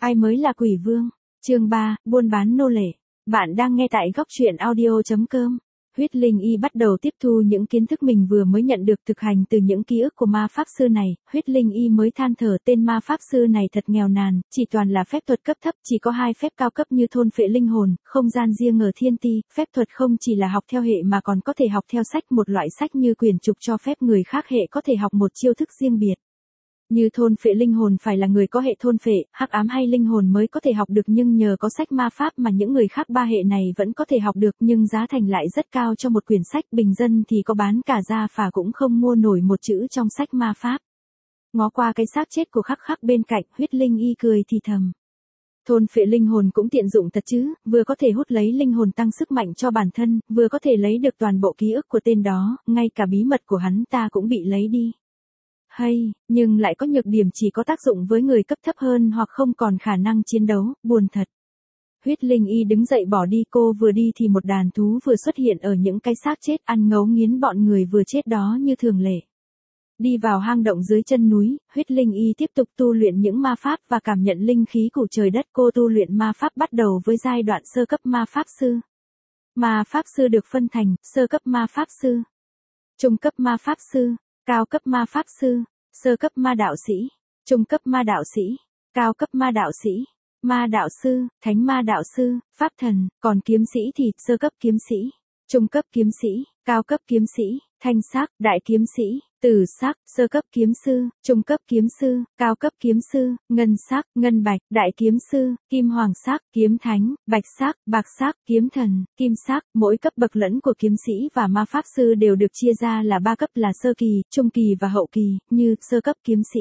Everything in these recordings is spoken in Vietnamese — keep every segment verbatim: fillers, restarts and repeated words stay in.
Ai mới là quỷ vương? Chương ba, buôn bán nô lệ. Bạn đang nghe tại góc truyện audio chấm com. Huyết Linh Y bắt đầu tiếp thu những kiến thức mình vừa mới nhận được thực hành từ những ký ức của ma pháp sư này. Huyết Linh Y mới than thở tên ma pháp sư này thật nghèo nàn, chỉ toàn là phép thuật cấp thấp, chỉ có hai phép cao cấp như thôn phệ linh hồn, không gian riêng ở thiên ti. Phép thuật không chỉ là học theo hệ mà còn có thể học theo sách, một loại sách như quyển trục cho phép người khác hệ có thể học một chiêu thức riêng biệt. Như thôn phệ linh hồn phải là người có hệ thôn phệ, hắc ám hay linh hồn mới có thể học được, nhưng nhờ có sách ma pháp mà những người khác ba hệ này vẫn có thể học được, nhưng giá thành lại rất cao cho một quyển sách, bình dân thì có bán cả gia phả cũng không mua nổi một chữ trong sách ma pháp. Ngó qua cái xác chết của khắc khắc bên cạnh, Huyết Linh Y cười thì thầm. Thôn phệ linh hồn cũng tiện dụng thật chứ, vừa có thể hút lấy linh hồn tăng sức mạnh cho bản thân, vừa có thể lấy được toàn bộ ký ức của tên đó, ngay cả bí mật của hắn ta cũng bị lấy đi. Hay, nhưng lại có nhược điểm chỉ có tác dụng với người cấp thấp hơn hoặc không còn khả năng chiến đấu, buồn thật. Huyết Linh Y đứng dậy bỏ đi, cô vừa đi thì một đàn thú vừa xuất hiện ở những cái xác chết, ăn ngấu nghiến bọn người vừa chết đó như thường lệ. Đi vào hang động dưới chân núi, Huyết Linh Y tiếp tục tu luyện những ma pháp và cảm nhận linh khí của trời đất. Cô tu luyện ma pháp bắt đầu với giai đoạn sơ cấp ma pháp sư. Ma pháp sư được phân thành sơ cấp ma pháp sư, trung cấp ma pháp sư, cao cấp ma pháp sư, sơ cấp ma đạo sĩ, trung cấp ma đạo sĩ, cao cấp ma đạo sĩ, ma đạo sư, thánh ma đạo sư, pháp thần, còn kiếm sĩ thì sơ cấp kiếm sĩ, trung cấp kiếm sĩ, cao cấp kiếm sĩ, thanh sắc, đại kiếm sĩ, tử sắc, sơ cấp kiếm sư, trung cấp kiếm sư, cao cấp kiếm sư, ngân sắc, ngân bạch, đại kiếm sư, kim hoàng sắc, kiếm thánh, bạch sắc, bạc sắc, kiếm thần, kim sắc. Mỗi cấp bậc lẫn của kiếm sĩ và ma pháp sư đều được chia ra là ba cấp là sơ kỳ, trung kỳ và hậu kỳ, như sơ cấp kiếm sĩ,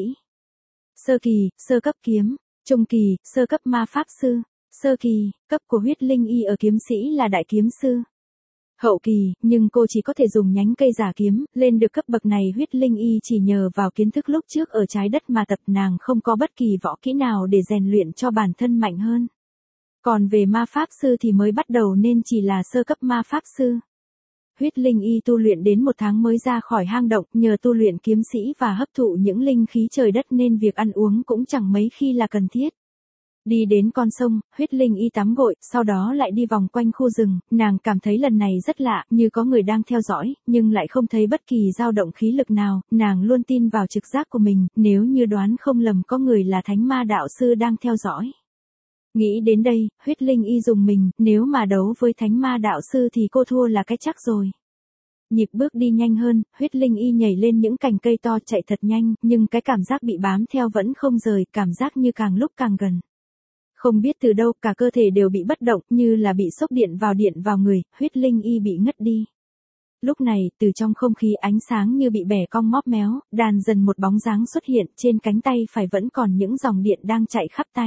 sơ kỳ, sơ cấp kiếm, trung kỳ, sơ cấp ma pháp sư, sơ kỳ, cấp của Huyết Linh Y ở kiếm sĩ là đại kiếm sư. Hậu kỳ, nhưng cô chỉ có thể dùng nhánh cây giả kiếm, lên được cấp bậc này Huyết Linh Y chỉ nhờ vào kiến thức lúc trước ở trái đất mà tập, nàng không có bất kỳ võ kỹ nào để rèn luyện cho bản thân mạnh hơn. Còn về ma pháp sư thì mới bắt đầu nên chỉ là sơ cấp ma pháp sư. Huyết Linh Y tu luyện đến một tháng mới ra khỏi hang động, nhờ tu luyện kiếm sĩ và hấp thụ những linh khí trời đất nên việc ăn uống cũng chẳng mấy khi là cần thiết. Đi đến con sông, Huyết Linh Y tắm gội, sau đó lại đi vòng quanh khu rừng, nàng cảm thấy lần này rất lạ, như có người đang theo dõi, nhưng lại không thấy bất kỳ dao động khí lực nào, nàng luôn tin vào trực giác của mình, nếu như đoán không lầm có người là thánh ma đạo sư đang theo dõi. Nghĩ đến đây, Huyết Linh Y dùng mình, nếu mà đấu với thánh ma đạo sư thì cô thua là cái chắc rồi. Nhịp bước đi nhanh hơn, Huyết Linh Y nhảy lên những cành cây to chạy thật nhanh, nhưng cái cảm giác bị bám theo vẫn không rời, cảm giác như càng lúc càng gần. Không biết từ đâu cả cơ thể đều bị bất động, như là bị sốc điện vào điện vào người, Huyết Linh Y bị ngất đi. Lúc này, từ trong không khí ánh sáng như bị bẻ cong móp méo, đàn dần một bóng dáng xuất hiện, trên cánh tay phải vẫn còn những dòng điện đang chạy khắp tay.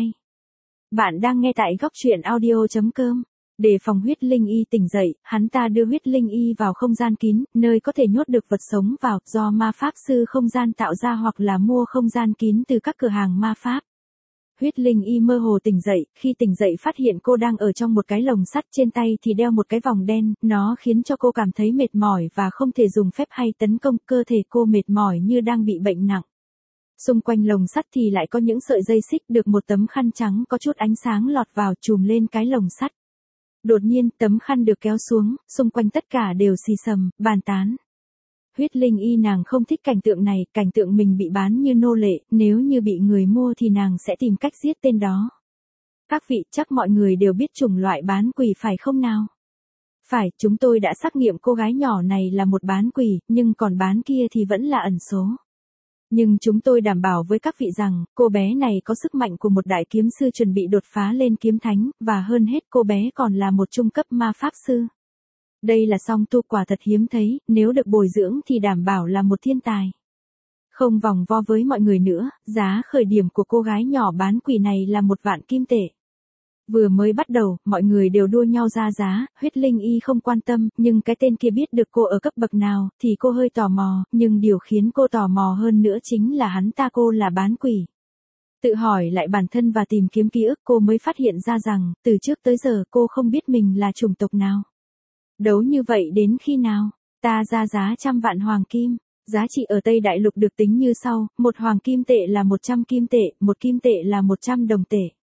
Bạn đang nghe tại góc truyện audio chấm com. Để phòng Huyết Linh Y tỉnh dậy, hắn ta đưa Huyết Linh Y vào không gian kín, nơi có thể nhốt được vật sống vào, do ma pháp sư không gian tạo ra hoặc là mua không gian kín từ các cửa hàng ma pháp. Huyết Linh Y mơ hồ tỉnh dậy, khi tỉnh dậy phát hiện cô đang ở trong một cái lồng sắt, trên tay thì đeo một cái vòng đen, nó khiến cho cô cảm thấy mệt mỏi và không thể dùng phép hay tấn công, cơ thể cô mệt mỏi như đang bị bệnh nặng. Xung quanh lồng sắt thì lại có những sợi dây xích, được một tấm khăn trắng có chút ánh sáng lọt vào trùm lên cái lồng sắt. Đột nhiên, tấm khăn được kéo xuống, xung quanh tất cả đều xì xầm, bàn tán. Huyết Linh Y nàng không thích cảnh tượng này, cảnh tượng mình bị bán như nô lệ, nếu như bị người mua thì nàng sẽ tìm cách giết tên đó. Các vị, chắc mọi người đều biết chủng loại bán quỷ phải không nào? Phải, chúng tôi đã xác nghiệm cô gái nhỏ này là một bán quỷ, nhưng còn bán kia thì vẫn là ẩn số. Nhưng chúng tôi đảm bảo với các vị rằng, cô bé này có sức mạnh của một đại kiếm sư chuẩn bị đột phá lên kiếm thánh, và hơn hết cô bé còn là một trung cấp ma pháp sư. Đây là song tu quả thật hiếm thấy, nếu được bồi dưỡng thì đảm bảo là một thiên tài. Không vòng vo với mọi người nữa, giá khởi điểm của cô gái nhỏ bán quỷ này là một vạn kim tệ. Vừa mới bắt đầu, mọi người đều đua nhau ra giá, Huyết Linh Y không quan tâm, nhưng cái tên kia biết được cô ở cấp bậc nào, thì cô hơi tò mò, nhưng điều khiến cô tò mò hơn nữa chính là hắn ta cô là bán quỷ. Tự hỏi lại bản thân và tìm kiếm ký ức, cô mới phát hiện ra rằng, từ trước tới giờ cô không biết mình là chủng tộc nào. Đấu như vậy đến khi nào? Ta ra giá trăm vạn hoàng kim. Giá trị ở Tây Đại Lục được tính như sau, một hoàng kim tệ là một trăm kim tệ, một kim tệ là một trăm đồng tệ.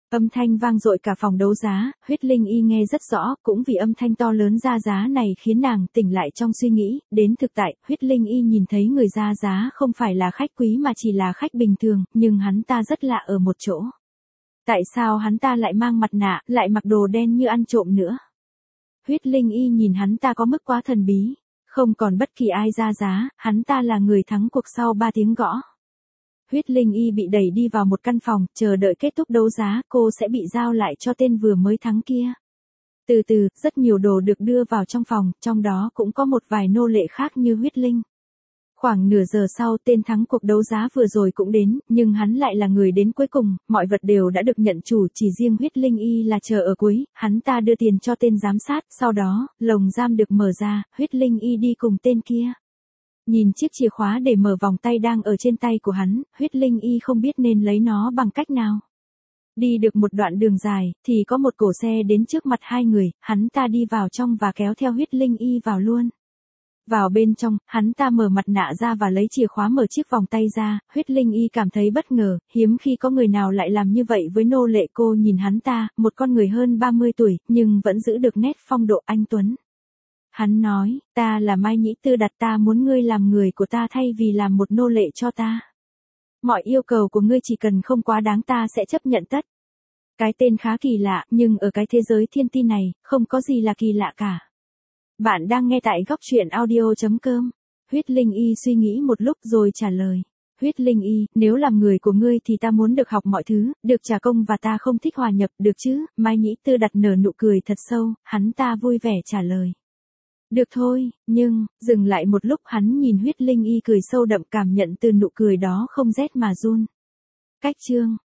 Âm thanh vang dội cả phòng đấu giá, Huyết Linh Y nghe rất rõ, cũng vì âm thanh to lớn ra giá này khiến nàng tỉnh lại trong suy nghĩ, đến thực tại, Huyết Linh Y nhìn thấy người ra giá không phải là khách quý mà chỉ là khách bình thường, nhưng hắn ta rất lạ ở một chỗ. Tại sao hắn ta lại mang mặt nạ, lại mặc đồ đen như ăn trộm nữa? Huyết Linh Y nhìn hắn ta có mức quá thần bí, không còn bất kỳ ai ra giá, hắn ta là người thắng cuộc sau ba tiếng gõ. Huyết Linh Y bị đẩy đi vào một căn phòng, chờ đợi kết thúc đấu giá, cô sẽ bị giao lại cho tên vừa mới thắng kia. Từ từ, rất nhiều đồ được đưa vào trong phòng, trong đó cũng có một vài nô lệ khác như Huyết Linh. Khoảng nửa giờ sau, tên thắng cuộc đấu giá vừa rồi cũng đến, nhưng hắn lại là người đến cuối cùng, mọi vật đều đã được nhận chủ, chỉ riêng Huyết Linh Y là chờ ở cuối, hắn ta đưa tiền cho tên giám sát, sau đó, lồng giam được mở ra, Huyết Linh Y đi cùng tên kia. Nhìn chiếc chìa khóa để mở vòng tay đang ở trên tay của hắn, Huyết Linh Y không biết nên lấy nó bằng cách nào. Đi được một đoạn đường dài, thì có một cỗ xe đến trước mặt hai người, hắn ta đi vào trong và kéo theo Huyết Linh Y vào luôn. Vào bên trong, hắn ta mở mặt nạ ra và lấy chìa khóa mở chiếc vòng tay ra, Huyết Linh Y cảm thấy bất ngờ, hiếm khi có người nào lại làm như vậy với nô lệ. Cô nhìn hắn ta, một con người hơn ba mươi tuổi, nhưng vẫn giữ được nét phong độ anh tuấn. Hắn nói, ta là Mai Nhĩ Tư Đặt, ta muốn ngươi làm người của ta thay vì làm một nô lệ cho ta. Mọi yêu cầu của ngươi chỉ cần không quá đáng ta sẽ chấp nhận tất. Cái tên khá kỳ lạ, nhưng ở cái thế giới thiên ti này, không có gì là kỳ lạ cả. Bạn đang nghe tại góc truyện audio chấm com. Huyết Linh Y suy nghĩ một lúc rồi trả lời. Huyết Linh Y, nếu làm người của ngươi thì ta muốn được học mọi thứ, được trả công và ta không thích hòa nhập, được chứ? Mai Nhĩ Tư Đặt nở nụ cười thật sâu, hắn ta vui vẻ trả lời. Được thôi, nhưng, dừng lại một lúc hắn nhìn Huyết Linh Y cười sâu đậm, cảm nhận từ nụ cười đó không rét mà run. Cách chương